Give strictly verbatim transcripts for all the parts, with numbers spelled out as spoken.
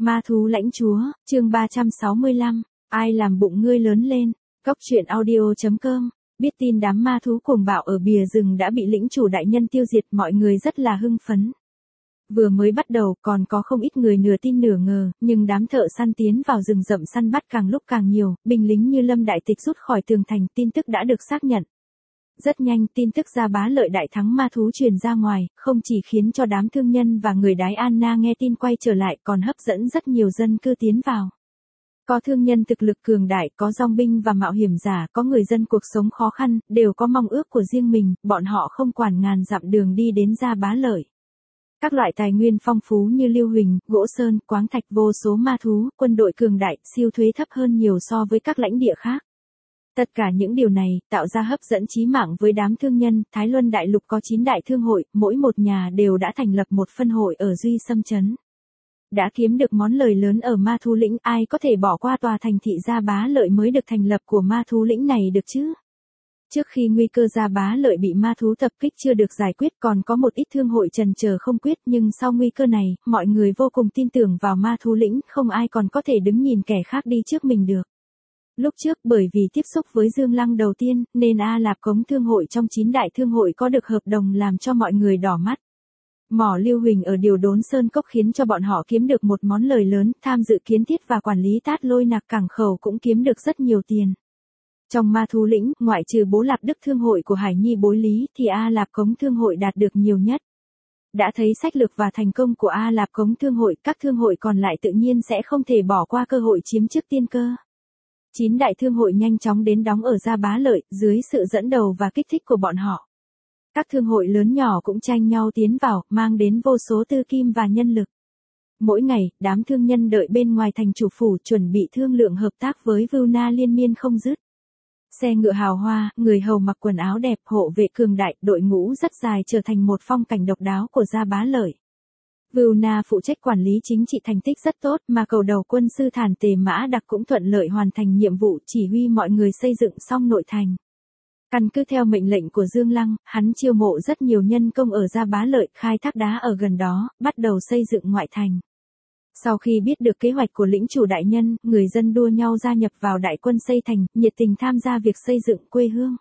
Ma thú lãnh chúa, chương ba trăm sáu mươi lăm, ai làm bụng ngươi lớn lên, Cốc truyện audio chấm com, biết tin đám ma thú cuồng bạo ở bìa rừng đã bị lĩnh chủ đại nhân tiêu diệt, mọi người rất là hưng phấn. Vừa mới bắt đầu còn có không ít người nửa tin nửa ngờ, nhưng đám thợ săn tiến vào rừng rậm săn bắt càng lúc càng nhiều, binh lính như Lâm Đại Tịch rút khỏi tường thành, tin tức đã được xác nhận. Rất nhanh, tin tức Gia Bá Lợi đại thắng ma thú truyền ra ngoài, không chỉ khiến cho đám thương nhân và người Đái Anna nghe tin quay trở lại, còn hấp dẫn rất nhiều dân cư tiến vào. Có thương nhân thực lực cường đại, có dòng binh và mạo hiểm giả, có người dân cuộc sống khó khăn, đều có mong ước của riêng mình, bọn họ không quản ngàn dặm đường đi đến Gia Bá Lợi. Các loại tài nguyên phong phú như lưu huỳnh, gỗ sơn, quáng thạch, vô số ma thú, quân đội cường đại, siêu thuế thấp hơn nhiều so với các lãnh địa khác. Tất cả những điều này tạo ra hấp dẫn chí mạng với đám thương nhân. Thái Luân Đại Lục có chín đại thương hội, mỗi một nhà đều đã thành lập một phân hội ở Duy Sâm Trấn. Đã kiếm được món lời lớn ở Ma Thú Lĩnh, ai có thể bỏ qua tòa thành thị Gia Bá Lợi mới được thành lập của Ma Thú Lĩnh này được chứ? Trước khi nguy cơ Gia Bá Lợi bị ma thú tập kích chưa được giải quyết, còn có một ít thương hội trần chờ không quyết, nhưng sau nguy cơ này, mọi người vô cùng tin tưởng vào Ma Thú Lĩnh, không ai còn có thể đứng nhìn kẻ khác đi trước mình được. Lúc trước bởi vì tiếp xúc với Dương Lăng đầu tiên, nên A Lạp Cống thương hội trong chín đại thương hội có được hợp đồng làm cho mọi người đỏ mắt. Mỏ lưu huỳnh ở Điều Đốn Sơn Cốc khiến cho bọn họ kiếm được một món lời lớn, tham dự kiến thiết và quản lý Tát Lôi Nạc cảng khẩu cũng kiếm được rất nhiều tiền. Trong Ma Thú Lĩnh, ngoại trừ Bố Lạp Đức thương hội của Hải Nhi Bối Lý thì A Lạp Cống thương hội đạt được nhiều nhất. Đã thấy sách lược và thành công của A Lạp Cống thương hội, các thương hội còn lại tự nhiên sẽ không thể bỏ qua cơ hội chiếm trước tiên cơ. Chín đại thương hội nhanh chóng đến đóng ở Gia Bá Lợi, dưới sự dẫn đầu và kích thích của bọn họ. Các thương hội lớn nhỏ cũng tranh nhau tiến vào, mang đến vô số tư kim và nhân lực. Mỗi ngày, đám thương nhân đợi bên ngoài thành chủ phủ chuẩn bị thương lượng hợp tác với Vưu Na liên miên không dứt. Xe ngựa hào hoa, người hầu mặc quần áo đẹp, hộ vệ cường đại, đội ngũ rất dài trở thành một phong cảnh độc đáo của Gia Bá Lợi. Vưu Na phụ trách quản lý chính trị thành tích rất tốt, mà cầu đầu quân sư Thản Tề Mã Đặc cũng thuận lợi hoàn thành nhiệm vụ chỉ huy mọi người xây dựng xong nội thành. Căn cứ theo mệnh lệnh của Dương Lăng, hắn chiêu mộ rất nhiều nhân công ở Gia Bá Lợi, khai thác đá ở gần đó, bắt đầu xây dựng ngoại thành. Sau khi biết được kế hoạch của lĩnh chủ đại nhân, người dân đua nhau gia nhập vào đại quân xây thành, nhiệt tình tham gia việc xây dựng quê hương.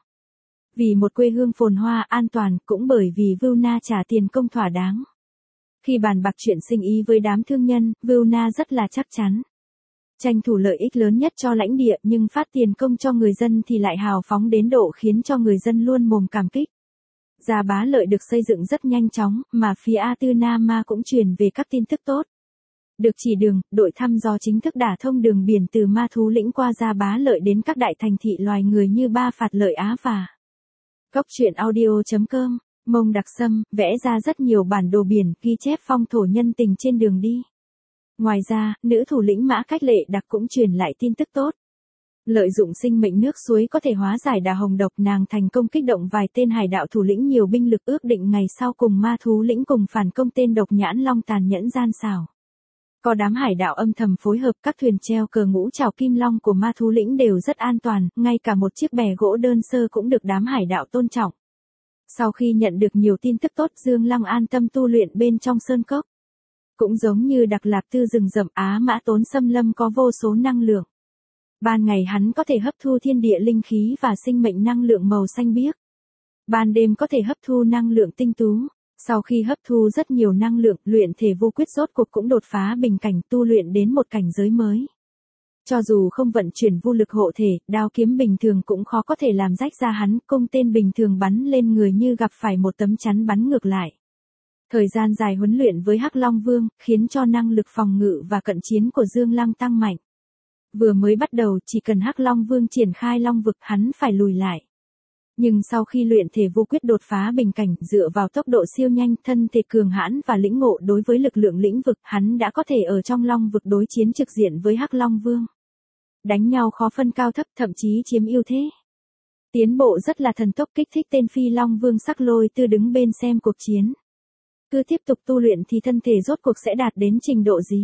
Vì một quê hương phồn hoa, an toàn, cũng bởi vì Vưu Na trả tiền công thỏa đáng. Khi bàn bạc chuyện sinh ý với đám thương nhân, Vưu Na rất là chắc chắn. Tranh thủ lợi ích lớn nhất cho lãnh địa, nhưng phát tiền công cho người dân thì lại hào phóng đến độ khiến cho người dân luôn mồm cảm kích. Gia Bá Lợi được xây dựng rất nhanh chóng, mà phía A Tư Na Ma cũng truyền về các tin tức tốt. Được chỉ đường, đội thăm dò chính thức đả thông đường biển từ Ma Thú Lĩnh qua Gia Bá Lợi đến các đại thành thị loài người như Ba Phạt Lợi Á và Cốc truyện audio chấm com. Mông Đặc Sâm vẽ ra rất nhiều bản đồ biển, ghi chép phong thổ nhân tình trên đường đi. Ngoài ra, nữ thủ lĩnh Mã Cách Lệ Đặc cũng truyền lại tin tức tốt. Lợi dụng sinh mệnh nước suối có thể hóa giải đà hồng độc, nàng thành công kích động vài tên hải đạo thủ lĩnh nhiều binh lực, ước định ngày sau cùng Ma Thú Lĩnh cùng phản công tên độc nhãn long tàn nhẫn gian xảo. Có đám hải đạo âm thầm phối hợp, các thuyền treo cờ ngũ trảo kim long của Ma Thú Lĩnh đều rất an toàn, ngay cả một chiếc bè gỗ đơn sơ cũng được đám hải đạo tôn trọng. Sau khi nhận được nhiều tin tức tốt, Dương Lăng an tâm tu luyện bên trong sơn cốc. Cũng giống như Đặc Lạp Tư rừng rậm Á Mã Tốn Xâm Lâm có vô số năng lượng. Ban ngày hắn có thể hấp thu thiên địa linh khí và sinh mệnh năng lượng màu xanh biếc. Ban đêm có thể hấp thu năng lượng tinh tú. Sau khi hấp thu rất nhiều năng lượng, luyện thể vô quyết rốt cuộc cũng đột phá bình cảnh, tu luyện đến một cảnh giới mới. Cho dù không vận chuyển vô lực hộ thể, đao kiếm bình thường cũng khó có thể làm rách ra hắn, cung tên bình thường bắn lên người như gặp phải một tấm chắn bắn ngược lại. Thời gian dài huấn luyện với Hắc Long Vương, khiến cho năng lực phòng ngự và cận chiến của Dương Lăng tăng mạnh. Vừa mới bắt đầu, chỉ cần Hắc Long Vương triển khai long vực, hắn phải lùi lại. Nhưng sau khi luyện thể vô quyết đột phá bình cảnh, dựa vào tốc độ siêu nhanh, thân thể cường hãn và lĩnh ngộ đối với lực lượng lĩnh vực, hắn đã có thể ở trong long vực đối chiến trực diện với Hắc Long Vương. Đánh nhau khó phân cao thấp, thậm chí chiếm ưu thế. Tiến bộ rất là thần tốc, kích thích tên Phi Long Vương Sắc Lôi Tư đứng bên xem cuộc chiến. Cứ tiếp tục tu luyện thì thân thể rốt cuộc sẽ đạt đến trình độ gì?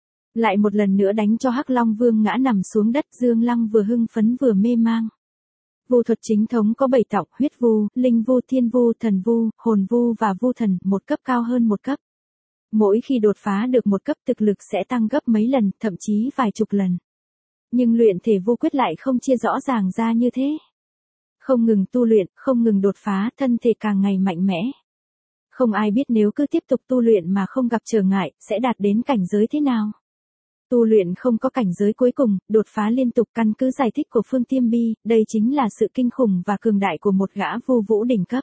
Lại một lần nữa đánh cho Hắc Long Vương ngã nằm xuống đất, Dương Lăng vừa hưng phấn vừa mê mang. Vu thuật chính thống có bảy tọng: huyết vu, linh vu, thiên vu, thần vu, hồn vu và vu thần, một cấp cao hơn một cấp. Mỗi khi đột phá được một cấp thực lực sẽ tăng gấp mấy lần, thậm chí vài chục lần. Nhưng luyện thể vô quyết lại không chia rõ ràng ra như thế. Không ngừng tu luyện, không ngừng đột phá, thân thể càng ngày mạnh mẽ. Không ai biết nếu cứ tiếp tục tu luyện mà không gặp trở ngại, sẽ đạt đến cảnh giới thế nào. Tu luyện không có cảnh giới cuối cùng, đột phá liên tục. Căn cứ giải thích của Phương Tiêm Bi, đây chính là sự kinh khủng và cường đại của một gã vô vũ đỉnh cấp.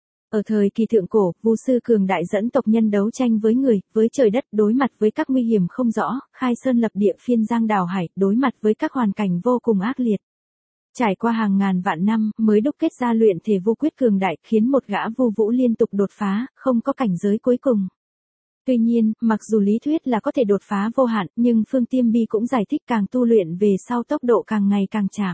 Ở thời kỳ thượng cổ, vu sư cường đại dẫn tộc nhân đấu tranh với người, với trời đất, đối mặt với các nguy hiểm không rõ, khai sơn lập địa, phiên giang đào hải, đối mặt với các hoàn cảnh vô cùng ác liệt. Trải qua hàng ngàn vạn năm, mới đúc kết ra luyện thể vô quyết cường đại, khiến một gã vô vũ liên tục đột phá, không có cảnh giới cuối cùng. Tuy nhiên, mặc dù lý thuyết là có thể đột phá vô hạn, nhưng Phương Tiêm Bi cũng giải thích càng tu luyện về sau tốc độ càng ngày càng chậm.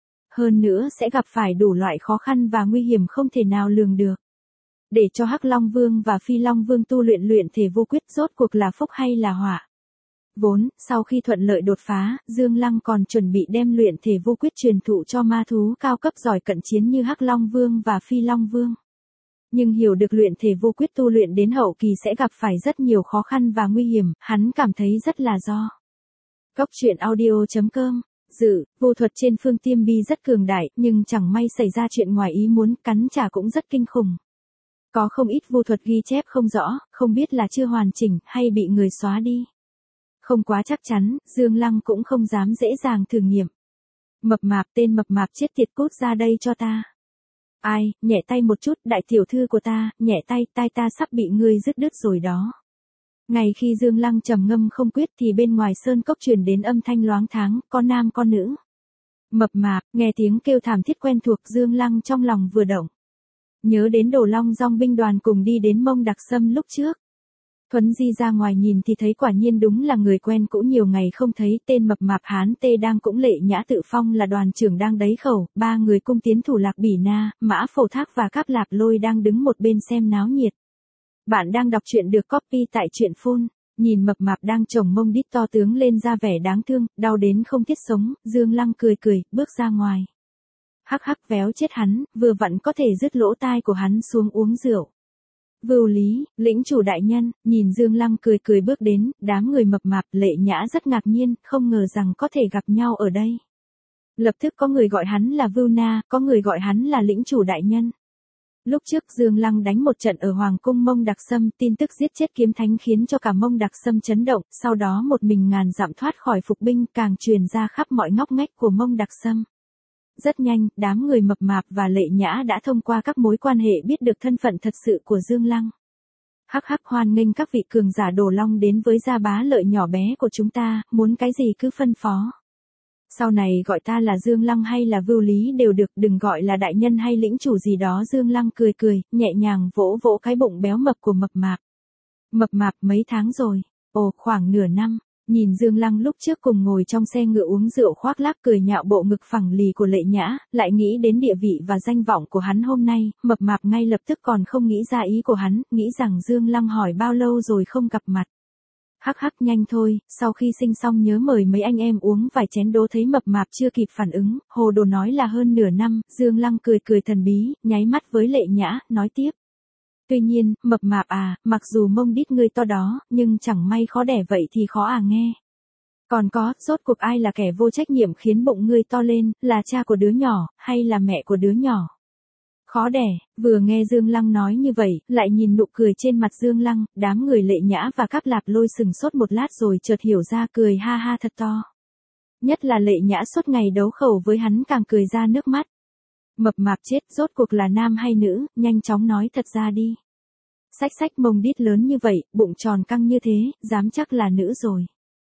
Hơn nữa sẽ gặp phải đủ loại khó khăn và nguy hiểm không thể nào lường được. Để cho Hắc Long Vương và Phi Long Vương tu luyện luyện thể vô quyết rốt cuộc là phúc hay là họa. Vốn, sau khi thuận lợi đột phá, Dương Lăng còn chuẩn bị đem luyện thể vô quyết truyền thụ cho ma thú cao cấp giỏi cận chiến như Hắc Long Vương và Phi Long Vương. Nhưng hiểu được luyện thể vô quyết tu luyện đến hậu kỳ sẽ gặp phải rất nhiều khó khăn và nguy hiểm, hắn cảm thấy rất là do. Góc truyện audio chấm com. Dự, vô thuật trên Phương Tiêm Bi rất cường đại, nhưng chẳng may xảy ra chuyện ngoài ý muốn, cắn trả cũng rất kinh khủng. Có không ít vô thuật ghi chép không rõ, không biết là chưa hoàn chỉnh, hay bị người xóa đi. Không quá chắc chắn, Dương Lăng cũng không dám dễ dàng thử nghiệm. Mập mạp, tên mập mạp chết tiệt, cút ra đây cho ta. Ai, nhẹ tay một chút, đại tiểu thư của ta, nhẹ tay, tai ta sắp bị ngươi dứt đứt rồi đó. Ngày khi Dương Lăng trầm ngâm không quyết thì bên ngoài sơn cốc truyền đến âm thanh loáng thoáng, con nam con nữ. Mập mạp, nghe tiếng kêu thảm thiết quen thuộc, Dương Lăng trong lòng vừa động. Nhớ đến Đồ Long Dong binh đoàn cùng đi đến Mông Đặc Sâm lúc trước. Thuấn di ra ngoài nhìn thì thấy quả nhiên đúng là người quen cũ nhiều ngày không thấy, tên mập mạp Hán Tê đang cũng Lệ Nhã Tự Phong là đoàn trưởng đang đấy khẩu, ba người cung tiến thủ Lạc Bỉ Na, Mã Phổ Thác và Cáp Lạp Lôi đang đứng một bên xem náo nhiệt. Bạn đang đọc truyện được copy tại truyện phone, nhìn mập mạp đang chồng mông đít to tướng lên ra vẻ đáng thương, đau đến không thiết sống, Dương Lăng cười cười, bước ra ngoài. Hắc hắc véo chết hắn, vừa vặn có thể dứt lỗ tai của hắn xuống uống rượu. Vưu Lý, lĩnh chủ đại nhân, nhìn Dương Lăng cười cười bước đến, đám người mập mạp Lệ Nhã rất ngạc nhiên, không ngờ rằng có thể gặp nhau ở đây. Lập tức có người gọi hắn là Vưu Na, có người gọi hắn là lĩnh chủ đại nhân. Lúc trước Dương Lăng đánh một trận ở Hoàng cung Mông Đặc Sâm, tin tức giết chết kiếm thánh khiến cho cả Mông Đặc Sâm chấn động, sau đó một mình ngàn dặm thoát khỏi phục binh càng truyền ra khắp mọi ngóc ngách của Mông Đặc Sâm. Rất nhanh, đám người mập mạp và Lệ Nhã đã thông qua các mối quan hệ biết được thân phận thật sự của Dương Lăng. Hắc hắc hoan nghênh các vị cường giả Đồ Long đến với Gia Bá Lợi nhỏ bé của chúng ta, muốn cái gì cứ phân phó. Sau này gọi ta là Dương Lăng hay là Vưu Lý đều được, đừng gọi là đại nhân hay lĩnh chủ gì đó. Dương Lăng cười cười, nhẹ nhàng vỗ vỗ cái bụng béo mập của mập mạp. Mập mạp mấy tháng rồi? Ồ, khoảng nửa năm. Nhìn Dương Lăng lúc trước cùng ngồi trong xe ngựa uống rượu khoác lác cười nhạo bộ ngực phẳng lì của Lệ Nhã, lại nghĩ đến địa vị và danh vọng của hắn hôm nay, mập mạp ngay lập tức còn không nghĩ ra ý của hắn, nghĩ rằng Dương Lăng hỏi bao lâu rồi không gặp mặt. Hắc hắc nhanh thôi, sau khi sinh xong nhớ mời mấy anh em uống vài chén. Đố thấy mập mạp chưa kịp phản ứng, hồ đồ nói là hơn nửa năm, Dương Lăng cười cười thần bí, nháy mắt với Lệ Nhã, nói tiếp. Tuy nhiên, mập mạp à, mặc dù mông đít ngươi to đó, nhưng chẳng may khó đẻ vậy thì khó à nghe. Còn có, rốt cuộc ai là kẻ vô trách nhiệm khiến bụng ngươi to lên, là cha của đứa nhỏ, hay là mẹ của đứa nhỏ? Khó đẻ, vừa nghe Dương Lăng nói như vậy, lại nhìn nụ cười trên mặt Dương Lăng, đám người Lệ Nhã và Cáp Lạp Lôi sừng sốt một lát rồi chợt hiểu ra, cười ha ha thật to. Nhất là Lệ Nhã suốt ngày đấu khẩu với hắn càng cười ra nước mắt. Mập mạp chết, rốt cuộc là nam hay nữ, nhanh chóng nói thật ra đi. Xách xách mông đít lớn như vậy, bụng tròn căng như thế, dám chắc là nữ rồi.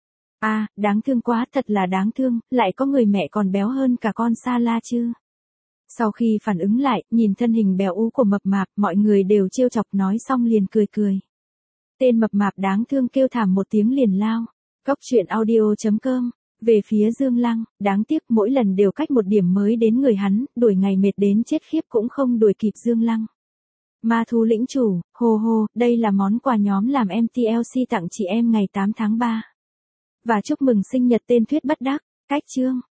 À, đáng thương quá, thật là đáng thương, lại có người mẹ còn béo hơn cả con sa la chứ. Sau khi phản ứng lại, nhìn thân hình béo ú của mập mạp, mọi người đều trêu chọc, nói xong liền cười cười. Tên mập mạp đáng thương kêu thảm một tiếng liền lao. Góc truyện audio chấm com. Về phía Dương Lăng, đáng tiếc mỗi lần đều cách một điểm mới đến người hắn, đuổi ngày mệt đến chết khiếp cũng không đuổi kịp Dương Lăng. Ma thú lĩnh chủ, hô hô, đây là món quà nhóm làm em tê lờ xê tặng chị em ngày tám tháng ba. Và chúc mừng sinh nhật tên Thuyết Bất Đắc, cách chương.